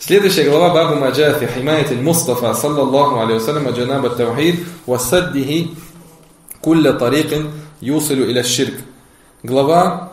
Следующая глава Бабу Маджа фи химаяти Мустафа саллаллаху алейхи вассалям джанаб ат-таухид ва саддихи кулля тарикин юсилю иля ширк. Глава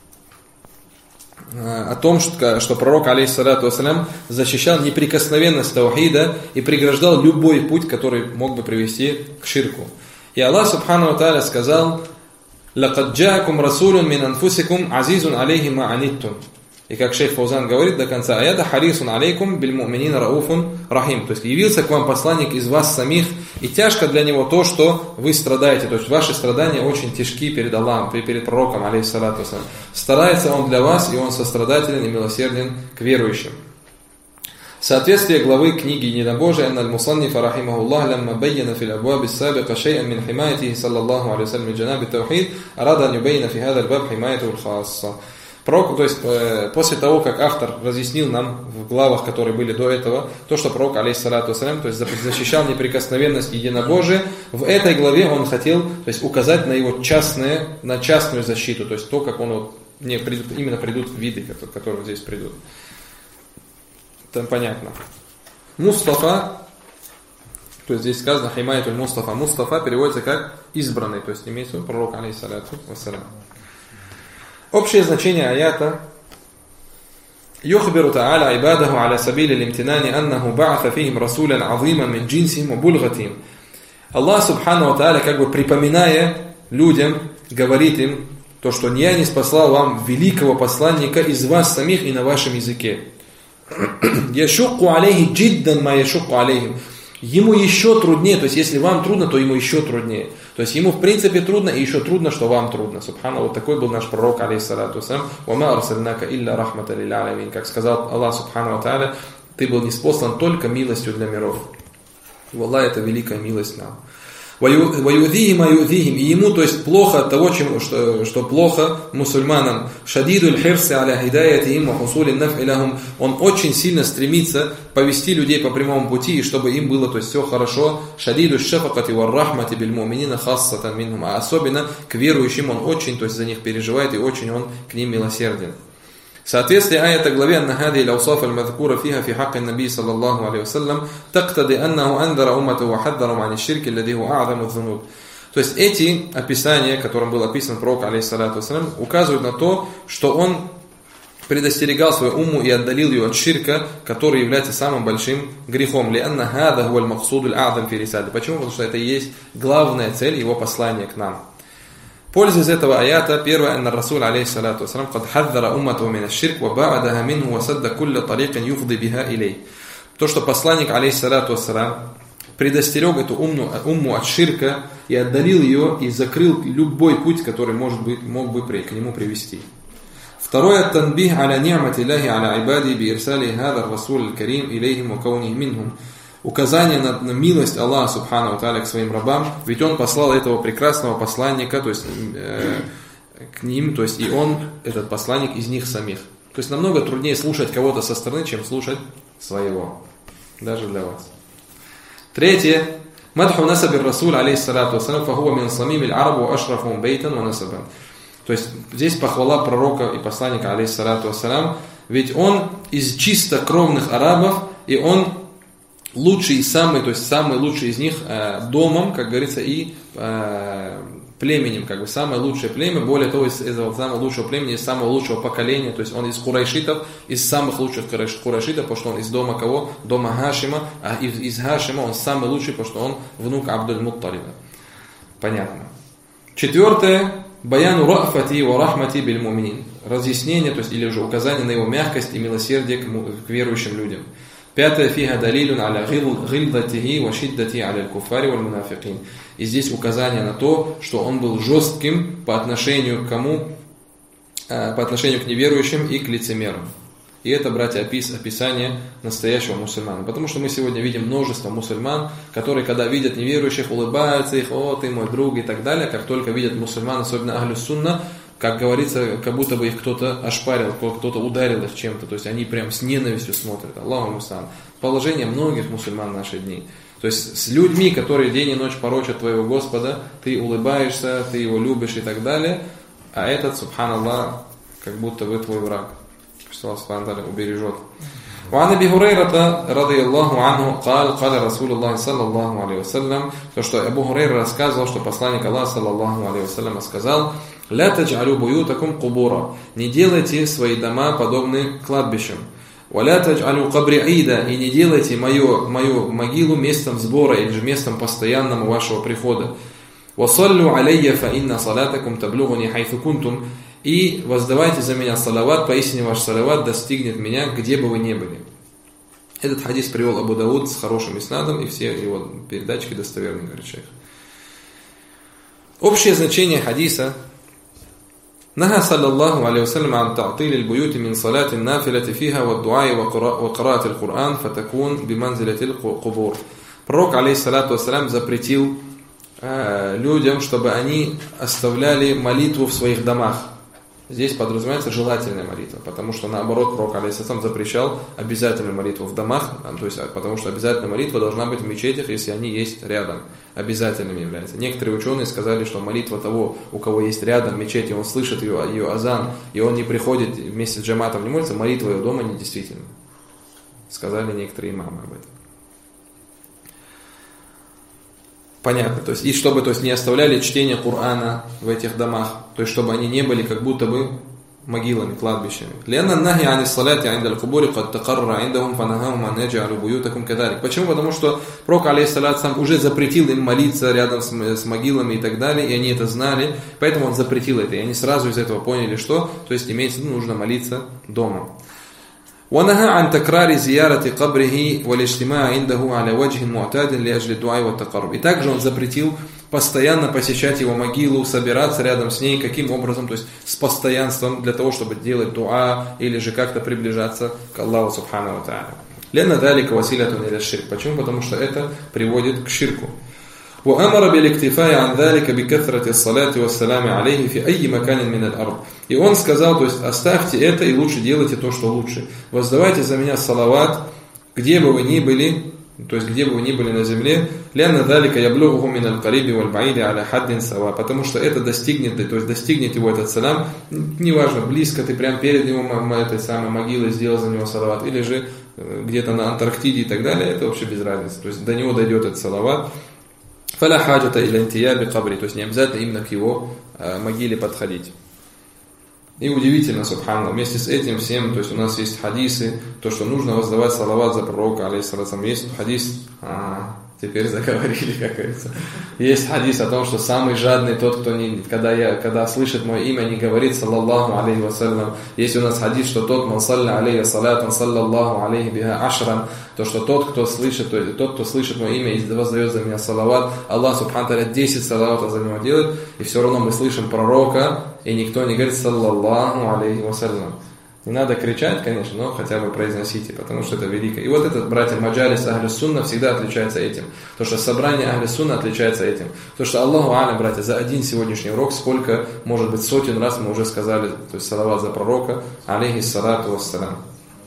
о том, что пророк алейхиссалату вассалям защищал неприкосновенность таухида и преграждал любой путь, который мог бы привести к ширку. И Аллах субхану ва тааля сказал: «Лакад джаакум расулун мин анфусикум азизун алейхи ма аниттум». И как шейх Фаузан говорит до конца аята: «Харисун алейкум биль му'минина рауфун рахим». То есть явился к вам посланник из вас самих, и тяжко для него то, что вы страдаете. То есть ваши страдания очень тяжки перед Аллахом, перед пророком алейхиссалату вассалям. Старается он для вас, и он сострадателен и милосерден к верующим. Соответствие главы книги Единобожия «Аль-Мусаннифа рахимахуллах лямма байяна фил абваб ас-сабиқа шай'ан мин химаятихи саллаллаху алейхи вассалям джанаб ат-таухид арада ан юбайяна фи хаза аль-баб химаяту аль-хасса». Пророк, то есть после того, как автор разъяснил нам в главах, которые были до этого, то, что пророк, алейхиссалату вассалям, то есть защищал неприкосновенность единобожия, в этой главе он хотел, то есть указать на его частную защиту, то есть то, как он именно придут виды, которые здесь придут. Там понятно. Мустафа, то есть здесь сказано химаятуль Мустафа. Мустафа переводится как избранный, то есть имеется в виду пророк, алейхиссалату вассалям. Общее значение аята: يخبر تعالى عباده على سبيل الامتنان أنه بعث فيهم رسولا عظيما من جنسهم وبلغتهم. Аллах субхану ва тааля, как бы припоминая людям, говорит им то, что я не спаслал вам великого посланника из вас самих и на вашем языке. يشق عليه جدا ما يشق عليهم. Ему еще труднее, то есть если вам трудно, то ему еще труднее. То есть ему в принципе трудно, и еще трудно, что вам трудно. Субхана, вот такой был наш пророк, алейхиссалату вассалям. «Вама арсальнака илля рахмата лил алямин». Как сказал Аллах субхану ва тааля: ты был ниспослан только милостью для миров. И Аллах, это великая милость нам. «Ваюдихим аюдихим». И ему, то есть плохо от того, что плохо мусульманам. «Шадидуль хирси аля хидаятихим ва хусулин наф'и лахум». Он очень сильно стремится повести людей по прямому пути, и чтобы им было, то есть все хорошо. «Шадидуль шафакати ва рахмати биль му'минина хассатан минхум». А особенно к верующим он очень, то есть за них переживает, и очень он к ним милосерден. Соответствие аята главе «Анна хади ил-аусаф аль-мадхкура фиха фи хакки наби саллаллаху алейхи вассалям тактади аннаху андара уммату ва хаддару ани ширки аллади хуа а'заму дзунуб». То есть эти описания, которым был описан пророк, алейхиссалату вассалям, указывают на то, что он предостерегал свою умму и отдалил ее от ширка, который является самым большим грехом. «Лианна хада хуа аль-максуду аль-а'зам фи рисали». Почему? Потому что это и есть главная цель его послания к нам. Польза из этого аята: первое, анна Расул алейхиссалату вассалям кад хаддара уммату мин аш-ширк ва ба'адаха минху ва садда кулля тарикин юфди биха илей. То, что посланник алейхиссалату вассалям предостерег эту умму от ширка и отдалил ее и закрыл любой путь, который мог бы к нему привести. Второе, танбих аля ни'мати Аллахи аля ибади би ирсали хаза ар-расул аль-карим илейхим ва каунихи минхум. Указание на милость Аллаха субхану ва тааля к своим рабам, ведь он послал этого прекрасного посланника, то есть к ним, то есть и он, этот посланник, из них самих. То есть намного труднее слушать кого-то со стороны, чем слушать своего, даже для вас. Третье, мадху насабир расул алейхиссалату вассалям фахуа мин сламимил арабу ва ашрафум бейтан ва насабан. То есть здесь похвала пророка и посланника алейхиссалату вассалям, ведь он из чисто кровных арабов, и он лучший и самый, то есть самый лучший из них домом, как говорится, и племенем, как бы самое лучшее племя, более того, из этого самого лучшего племени, из самого лучшего поколения, то есть он из курайшитов, из самых лучших курайшитов, потому что он из дома кого? Дома Хашима, а из Хашима он самый лучший, потому что он внук Абдуль-Мутталиба. Понятно. Четвертое, баяну рафати ва рахмати биль му'минин. Разъяснение, то есть или уже указание на его мягкость и милосердие к верующим людям. Пятое, фиха далилун аля гилдатихи ва шиддати аля аль-куфари валь мунафикин. И здесь указание на то, что он был жестким по отношению к кому? По отношению к неверующим и к лицемерам. И это, братья, описание настоящего мусульмана. Потому что мы сегодня видим множество мусульман, которые, когда видят неверующих, улыбаются их: «О, ты мой друг» и так далее. Как только видят мусульман, особенно ахлю сунна, как говорится, как будто бы их кто-то ошпарил, кто-то ударил их чем-то. То есть они прям с ненавистью смотрят. Аллаху муста'ан. Положение многих мусульман в наши дни. То есть с людьми, которые день и ночь порочат твоего Господа, ты улыбаешься, ты его любишь и так далее, а этот, субханаллах, как будто бы твой враг. Что Аллах субхану ва тааля убережет. وعن أبي هريرة رضي الله عنه قال رسول الله صلى الله عليه وسلم, то, что Абу Хурайра рассказывал, что посланник Аллаха саллаллаху алейхи вассалям сказал: «Ля тадж'алю буютакум кубура», не делайте свои дома подобны кладбищам. «Валя тадж'алю кабри ида», и не делайте мою могилу местом сбора или же местом постоянного вашего прихода. «Вассаллю алейя фа инна салатакум таблугуни хайфу кунтум», и воздавайте за меня салават, поистине ваш салават достигнет меня, где бы вы ни были. Этот хадис привел Абу Дауд с хорошим иснадом, и все его передачки достоверны, говорит шейх. Общее значение хадиса: «Наха саллаллаху алейхи вассалям ан та'тили аль-буюти мин салати нафилати фиха ва ду'аи ва qira'ati аль-Кур'ан фатакун биманзилати аль-кубур». Пророк, алейхиссалату вассалям, запретил людям, чтобы они оставляли молитву в своих домах. Здесь подразумевается желательная молитва, потому что наоборот пророк алейхиссалам запрещал обязательную молитву в домах, то есть, потому что обязательная молитва должна быть в мечетях, если они есть рядом, обязательными являются. Некоторые ученые сказали, что молитва того, у кого есть рядом мечеть, и он слышит ее азан, и он не приходит вместе с джаматом, не молится, молитва ее дома недействительна. Сказали некоторые имамы об этом. Понятно, то есть, и чтобы не оставляли чтение Корана в этих домах, то есть, чтобы они не были как будто бы могилами, кладбищами. Почему? Потому что пророк, алейхиссалям, уже запретил им молиться рядом с могилами и так далее, и они это знали, поэтому он запретил это, и они сразу из этого поняли, что, то есть, имеется в виду, нужно молиться дома. ونهى عن تكرار زيارة قبره والاجتماع عنده على وجه معتاد لأجل الدعاء والتقرب. И также он запретил постоянно посещать его могилу, собираться рядом с ней, каким образом, то есть с постоянством, для того, чтобы делать дуа или же как-то приближаться к Аллаху субхану ва тааля. لأن ذلك وسيلة إلى الشرك. Почему? Потому что это приводит к ширку. وأمر بالاكتفاء عن ذلك بكثرة الصلاة والسلام عليه في أي مكان من الأرض. И он сказал, то есть оставьте это и лучше делайте то, что лучше. Воздавайте за меня салават, где бы вы ни были, то есть где бы вы ни были на земле, لأن ذلك يبلغه من القريب والبعيد على حد سواء, потому что это достигнет, то есть достигнет его этот салам, неважно, близко ты прямо перед его этой самой могилой сделал за него салават, или же где-то на Антарктиде и так далее, это вообще без разницы, то есть до него дойдет этот салават. فلا حاجة إلى انتياب قبره, то есть не обязательно именно к его могиле подходить. И удивительно, субханаллах, вместе с этим всем, то есть у нас есть хадисы, то, что нужно воздавать салават за пророка, алейхиссалам. Есть хадис, теперь заговорили, как говорится. Есть хадис о том, что самый жадный тот, кто когда слышит мое имя, не говорит саллаллаху алейхи вассалям. Есть у нас хадис, что тот, ман салля алейхи салатан, саллаллаху алейхи биха ашран, то, что тот, кто слышит мое имя и воздает за меня салават, Аллах субхану тааля 10 салаватов за него делает, и все равно мы слышим пророка, и никто не говорит саллаллаху алейхи вассалям. Не надо кричать, конечно, но хотя бы произносите, потому что это великое. И вот этот, братья, маджалис Ахлю Сунна всегда отличается этим. То, что собрание Ахлю Сунна отличается этим. То, что Аллаху алям, братья, за один сегодняшний урок, сколько, может быть, сотен раз мы уже сказали, то есть салават за пророка, алейхиссалату вассалям.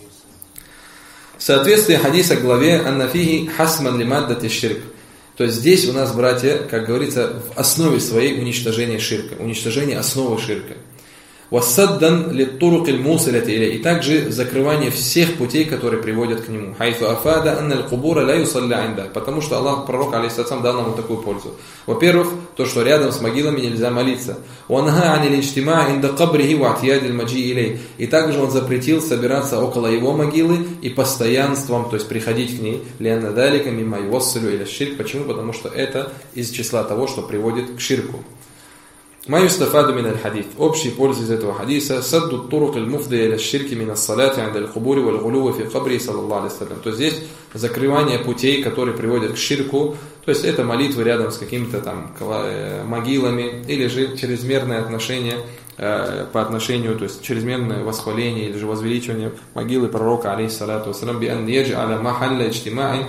В соответствии хадиса к главе «Аннафихи хасман лимаддати ширк». То есть здесь у нас, братья, как говорится, в основе своей уничтожение ширка, уничтожение основы ширка. وَالسَّدًّا لِلطُّرُقِ الْمُوصِلَةِ إِلَيْهِ, и также закрывание всех путей, которые приводят к нему. حَيْثُ أَفَادَ أَنَّ الْقُبُورَ лَا يُصَلَّى عِنْدَهَا, потому что Аллах, пророк, алейхиссалям, дал нам вот такую пользу. Во-первых, то, что рядом с могилами нельзя молиться. وَنَهَى عَنِ الْاجْتِمَاعِ عِنْدَ قَبْرِهِ وَاعْتِيَادِ الْمَجِيءِ إِلَيْهِ, и также он запретил собираться около его могилы и постоянством, то есть приходить к ней. لِأَنَّ ذَلِكَ مِمَّا يُوَصِّلُ إِلَى الشِّرْكِ. Почему? Потому что это из числа того, что приводит к ширку. ما يستفاد من الحديث. Общие пользы из этого хадиса: سد الطرق المفضية إلى الشرك من الصلاة عند القبور والغلو في قبره صلى الله عليه وسلم. То есть здесь закрывание путей, которые приводят к ширку, то есть это молитвы рядом с какими-то там могилами, или же чрезмерное отношение по отношению, то есть чрезмерное восхваление или же возвеличивание могилы пророка, алейхиссалату вассалам, биан ядж'аля махалля иджтима'ин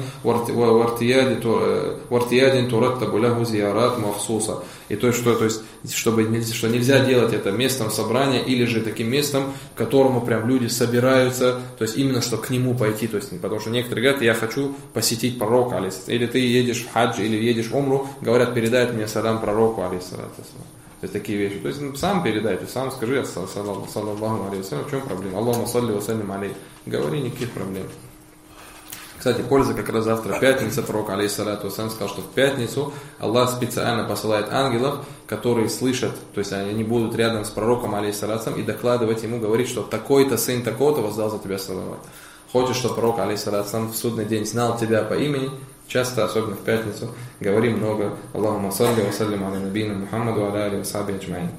вартиядин тураттабу лаху зиярат махсуса. И то, что нельзя делать это местом собрания или же таким местом, к которому прям люди собираются, то есть именно что к нему пойти, то есть потому что некоторые говорят: я хочу посетить пророка, алейхиссалату, или ты едешь в хадж, или едешь в умру, говорят: передай мне салам пророку, алейхиссалату. То есть такие вещи. То есть сам передай, сам скажи, саллаллаху алейхи вассалям, в чем проблема? Аллахумма салли ва саллим алейхи. говори, никаких проблем. Кстати, польза как раз завтра пятница, пророк алейхиссалату вассалям сказал, что в пятницу Аллах специально посылает ангелов, которые слышат, то есть они будут рядом с пророком алейхиссалату и докладывать ему, говорить, что такой-то сын такого-то воздал за тебя салават. Хочешь, чтобы пророк алейхиссалату в судный день знал тебя по имени, часто, особенно в пятницу, говори много Аллахумма салли ва саллим аля набийна Мухаммаду аля али ва сахби аджмаин.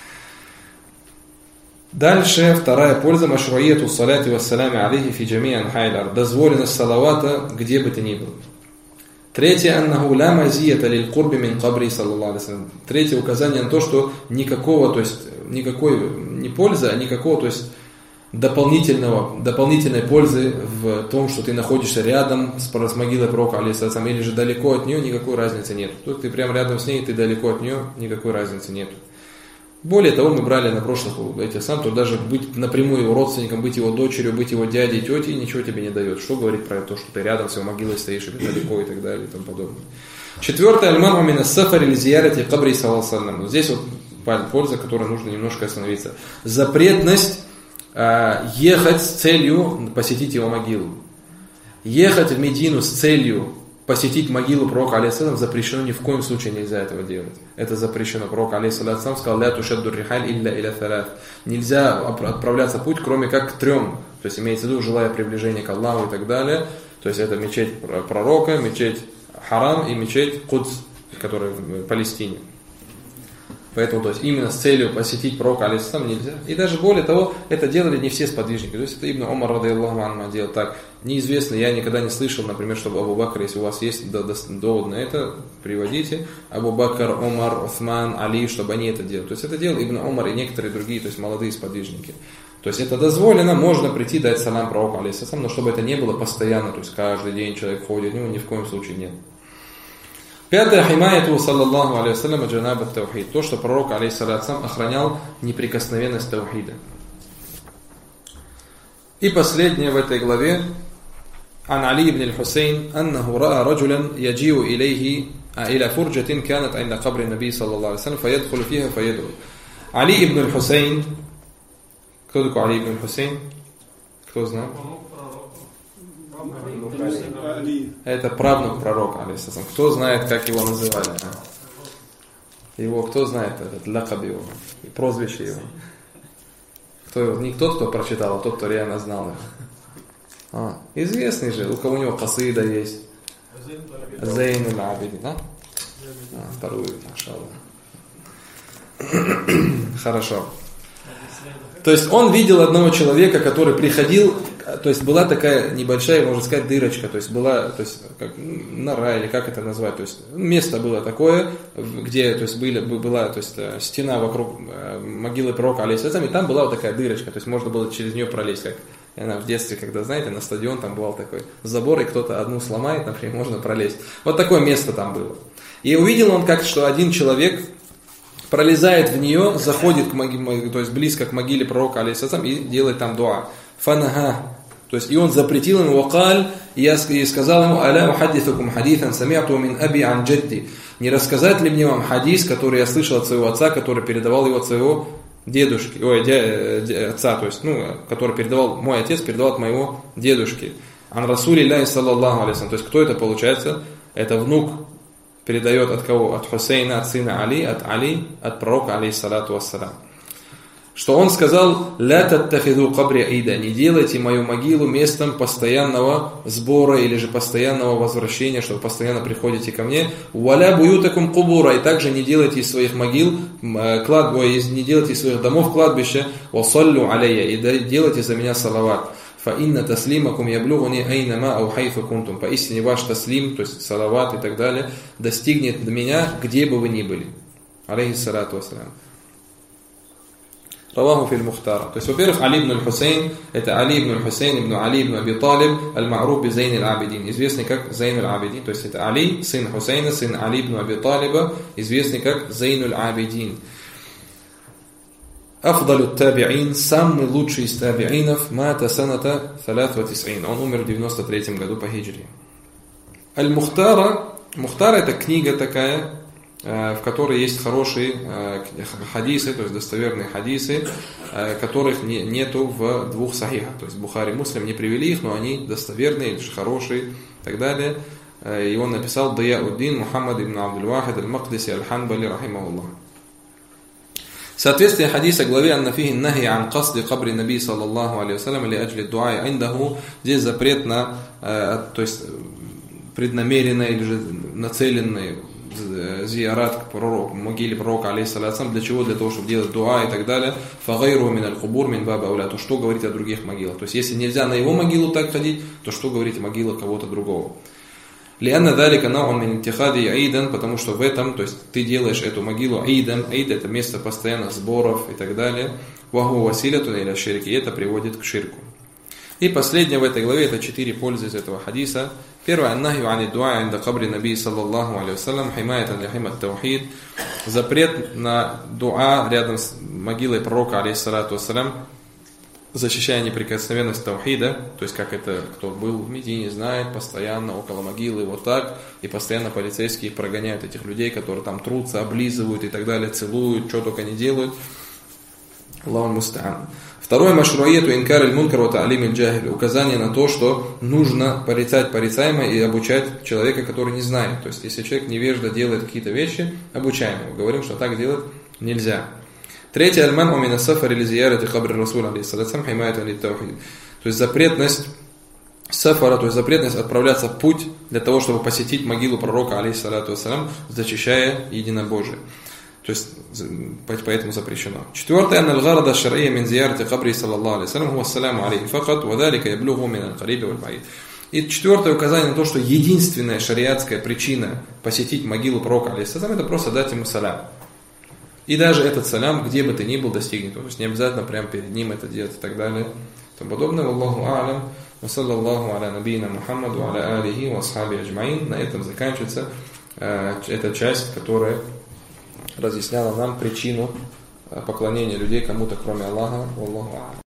Дальше вторая польза машруияту салати вассалями алейхи фи джами анхай аль-ард. Дозволенность салавата где бы ты ни был. Третье, аннаху ла мазията лиль курби мин кабри саллаллаху алейхи вассалям. Третье указание на то, что никакого, то есть никакой не пользы, а никакого, то есть дополнительной пользы в том, что ты находишься рядом с могилой пророка алейхиссалям или же далеко от нее, никакой разницы нет. Тут ты прямо рядом с ней, ты далеко от нее, никакой разницы нет. Более того, мы брали на прошлых этих сам, то даже быть напрямую его родственником, быть его дочерью, быть его дядей, тетей, ничего тебе не дает. Что говорить про то, что ты рядом с его могилой стоишь, или далеко и так далее и тому подобное. Четвертое, аль-ман'у мин ас-сафари ли зиярати кабри саллаллаху алейхи ва саллям. Здесь вот польза, которой нужно немножко остановиться. Запретность ехать с целью посетить его могилу. Ехать в Медину с целью посетить могилу пророка алейхиссалям запрещено, ни в коем случае нельзя этого делать. Это запрещено. Пророк алейхиссалям сказал: «Ля тушадду рихаль илля иля салат». Нельзя отправляться в путь, кроме как к 3. То есть имеется в виду, желая приближения к Аллаху и так далее. То есть это мечеть пророка, мечеть Харам и мечеть Кудс, которая в Палестине. Поэтому, то есть, именно с целью посетить пророка алейхиссалям нельзя. И даже более того, это делали не все сподвижники. То есть это Ибн Умар радийаллаху анху делал так. Неизвестно, я никогда не слышал, например, чтобы Абу Бакр, если у вас есть довод на это, приводите. Абу Бакр, Умар, Усман, Али, чтобы они это делали. То есть это делал Ибн Умар и некоторые другие, то есть молодые сподвижники. То есть это дозволено, можно прийти дать салам пророку алейхиссалям, но чтобы это не было постоянно, то есть каждый день человек ходит, ни в коем случае нет. Пятое, химаяту саллаллаху алейхи вассалям джанаба таухид. То, что пророк алейхиссалям охранял неприкосновенность таухида. И последнее в этой главе. Ан Али ибн аль-Хусейн аннаху раа раджулян яджиу илейхи иля фурджатин канат инда кабри наби саллаллаху алейхи вассалям фаядхулу фиха фаяду. Али ибн аль-Хусейн. Кто такой Али ибн аль-Хусейн? Кто знает? Это правнук пророка, алейхиссалям. Кто знает, как его называли? Его кто знает, этот лакаб его, прозвище его? Кто его? Не тот, кто прочитал, а тот, кто реально знал его. Известный же, у кого у него касида есть. Зейнуль Абидин, да? Вторую, машаллах. Хорошо. То есть он видел одного человека, который приходил, то есть была такая небольшая, можно сказать, дырочка, то есть была, то есть как нора или как это назвать, то есть место было такое, где, то есть была, то есть стена вокруг могилы пророка алейхиссалям, и там была вот такая дырочка, то есть можно было через нее пролезть, как в детстве, когда, знаете, на стадион там бывал такой забор, и кто-то одну сломает, например, можно пролезть. Вот такое место там было. И увидел он как, что один человек пролезает в нее, заходит к могиле, то есть близко к могиле пророка алейхиссалям и делает там дуа. Фанага. То есть и он запретил ему вакаль, и сказал ему: аля ухаддитукум хадитан сами'ту мин аби ан джадди. Не рассказать ли мне вам хадис, который я слышал от своего отца, который передавал его от своего дедушки, отца, то есть, который передавал, мой отец передавал от моего дедушки. Ан расулилляхи саллаллаху алейхи. То есть кто это получается? Это внук передает от кого? От Хусейна, от сына Али, от пророка алейхиссалату вассалям. Что он сказал: «Ля таттахиду кабри ида», не делайте мою могилу местом постоянного сбора или же постоянного возвращения, что вы постоянно приходите ко мне. «Валя буютакум кубура», и также не делайте из своих могил не делайте из своих домов кладбища. «Вассаллю алейя», и делайте за меня салават. «Фаинна таслимакум яблюгуни айнама ау хайфу кунтум». Поистине ваш таслим, то есть салават и так далее, достигнет до меня, где бы вы ни были. Алейхиссалату вассалям. Раваху фил Мухтара. То есть, во-первых, Али ибн аль-Хусейн, это Али ибн аль-Хусейн ибн Али ибн Аби Талиб, аль-Ма'руф би Зейн аль-Абидин, известный как Зейн аль-Абидин. То есть, это Али, сын Хусейна, сын Али ибн Аби Талиба, известный как Зейн аль-Абидин. Афдалю таби'ин, самый лучший из таби'инов, мата саната 93. Он умер в 93 году по хиджре. Аль-Мухтара, Мухтара это книга такая, в которой есть хорошие хадисы, то есть достоверные хадисы, которых нету в двух сахихах. То есть Бухари и Муслим не привели их, но они достоверные, хорошие и так далее. И он написал Даяуддин Мухаммад ибн Абдул-Вахид аль-Мақдиси аль-Ханбали рахимахуллах. Соответствие хадиса главе «Анна фихи нахи ан касди кабри наби саллаллаху алейхи вассалям ли аджли дуай индаху». Здесь запрет на, то есть преднамеренный или же нацеленный зиярат к пророку, могиле пророка алейхиссалям. Для чего? Для того, чтобы делать дуа и так далее. Фагайру мин аль-кубур мин баба ауля. То что говорить о других могилах. То есть если нельзя на его могилу так ходить, то что говорить о могилах кого-то другого. Лианна далика наун мин интихади аидан, потому что в этом, то есть ты делаешь эту могилу аидан, аид это место постоянных сборов и так далее. Ваху василятун иля ширки, и это приводит к ширку. И последнее в этой главе, это 4 пользы из этого хадиса. Первое, аннахи ани дуа инда кабри наби саллаллаху алейхи вассалям, химаятан лихимат таухид. Запрет на дуа рядом с могилой пророка алейхиссалату вассалям, защищая неприкосновенность таухида, то есть как это, кто был в Медине, знает, постоянно около могилы вот так, и постоянно полицейские прогоняют этих людей, которые там трутся, облизывают и так далее, целуют, что только не делают. Аллаху муста'ан. Второе, машруияту инкар аль-мункар ва та'лим аль-джахиль, указание на то, что нужно порицать порицаемое и обучать человека, который не знает. То есть если человек невежда делает какие-то вещи, обучаем его. Говорим, что так делать нельзя. Третье, аль-ману мин ас-сафар или зиярати кабри расуля алейхиссалям химаятан лит-таухид. То есть запретность сафара, то есть запретность отправляться в путь для того, чтобы посетить могилу пророка алейхиссалату вассалям, защищая единобожие. То есть поэтому запрещено. Четвертое, аль-гарада шар'ия мин зиярати кабри саллаллаху алейхи вассалям хуа ассаляму алейхи факат ва далика яблугу мин аль-кариби валь-баид. И четвертое указание на то, что единственная шариатская причина посетить могилу пророка алейхиссалям, это просто дать ему салям. И даже этот салям, где бы ты ни был, достигнет. То есть не обязательно прямо перед ним это делать и так далее. И тому подобное. Аллаху а'алям. Ва саллаллаху аля набийна Мухаммаду ва аля алихи ва асхаби аджмаин. На этом заканчивается эта часть, которая разъясняла нам причину поклонения людей кому-то, кроме Аллаха. Аллаху а'алям.